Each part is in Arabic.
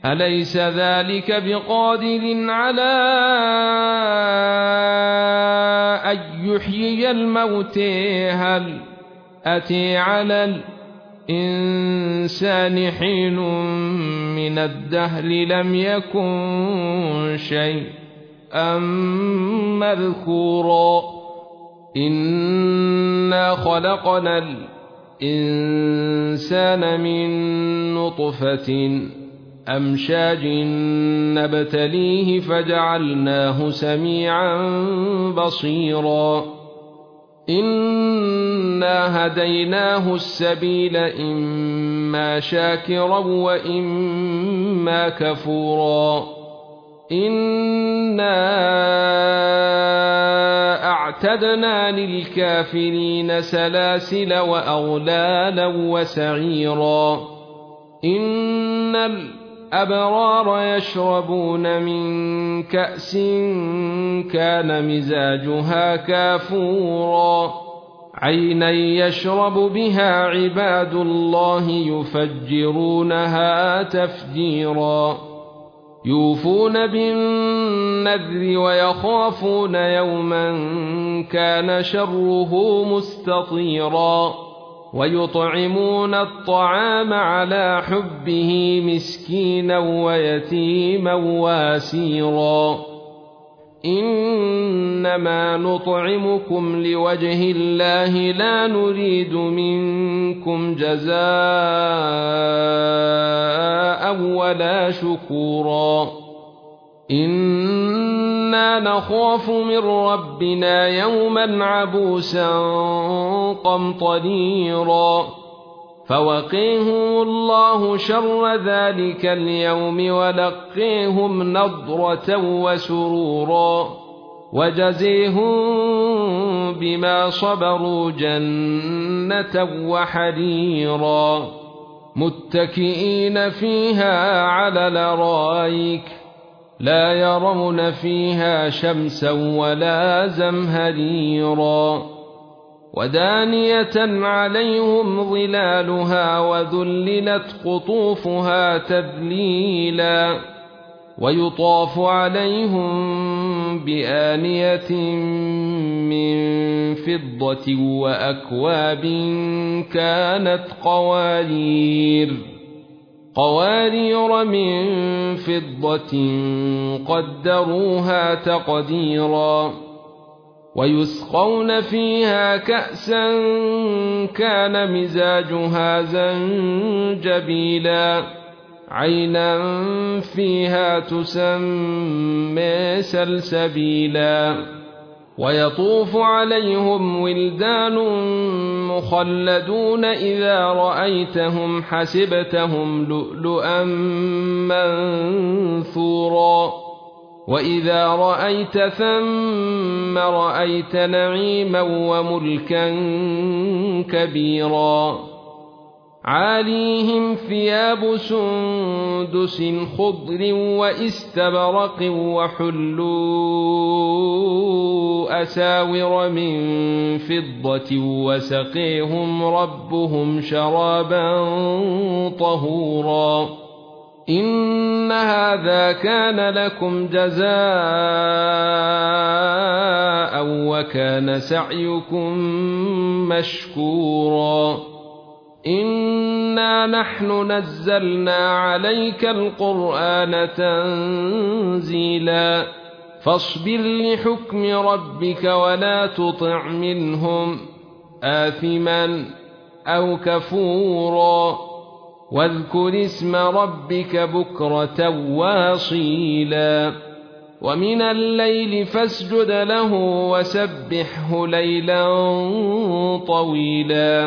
أليس ذلك بقادر على أن يحيي الموتى هل أتى على الإنسان حين من الدهر لم يكن شيئا مذكورا إنا خلقنا الإنسان من نطفة أمشاج نبتليه فجعلناه سميعا بصيرا إنا هديناه السبيل إما شاكرا وإما كفورا إنا أعتدنا للكافرين سلاسل وأغلالا وسعيرا إن الأبرار يشربون من كأس كان مزاجها كافورا عينا يشرب بها عباد الله يفجرونها تفجيرا يوفون بالنذر ويخافون يوما كان شره مستطيرا ويطعمون الطعام على حبه مسكينا ويتيما واسيرا إنما نطعمكم لوجه الله لا نريد منكم جزاء ولا شكورا إنا نخاف من ربنا يوما عبوسا قمطريرا فوقيهم الله شر ذلك اليوم ولقيهم نضرة وسرورا وجزيهم بما صبروا جنة وحريرا متكئين فيها على الارائك لا يرون فيها شمسا ولا زمهريرا ودانية عليهم ظلالها وذللت قطوفها تذليلا ويطاف عليهم بآنية من فضة وأكواب كانت قوارير من فضة قدروها تقديرا ويسقون فيها كأسا كان مزاجها زنجبيلا عينا فيها تسمى سلسبيلا ويطوف عليهم ولدان مخلدون إذا رأيتهم حسبتهم لؤلؤا منثورا وإذا رأيت ثم رأيت نعيما وملكا كبيرا عاليهم ثياب سندس خضر واستبرق وحلوا أساور من فضة وسقيهم ربهم شرابا طهورا إن هذا كان لكم جزاء وكان سعيكم مشكورا إنا نحن نزلنا عليك القرآن تنزيلا فاصبر لحكم ربك ولا تطع منهم آثما أو كفورا واذكر اسم ربك بكرة واصيلا ومن الليل فاسجد له وسبحه ليلا طويلا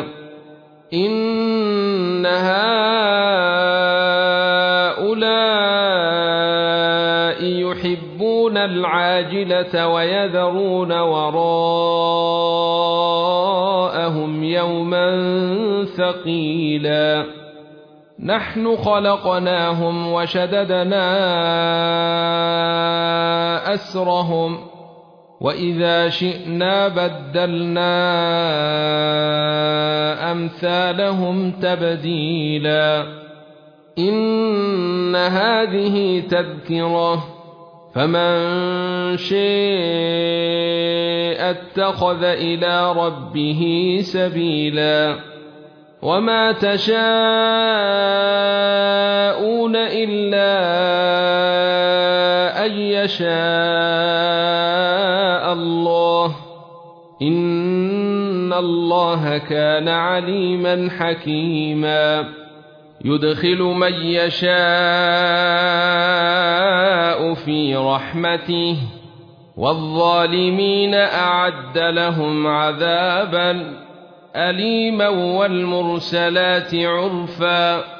إن هؤلاء يحبون العاجلة ويذرون وراءهم يوما ثقيلا نحن خلقناهم وشددنا أسرهم وإذا شئنا بدلنا أمثالهم تبديلا إن هذه تذكرة فمن شاء اتخذ إلى ربه سبيلا وما تشاءون إلا أن يشاء الله إن الله كان عليما حكيما يدخل من يشاء في رحمته والظالمين أعد لهم عذابا أليما والمرسلات عرفا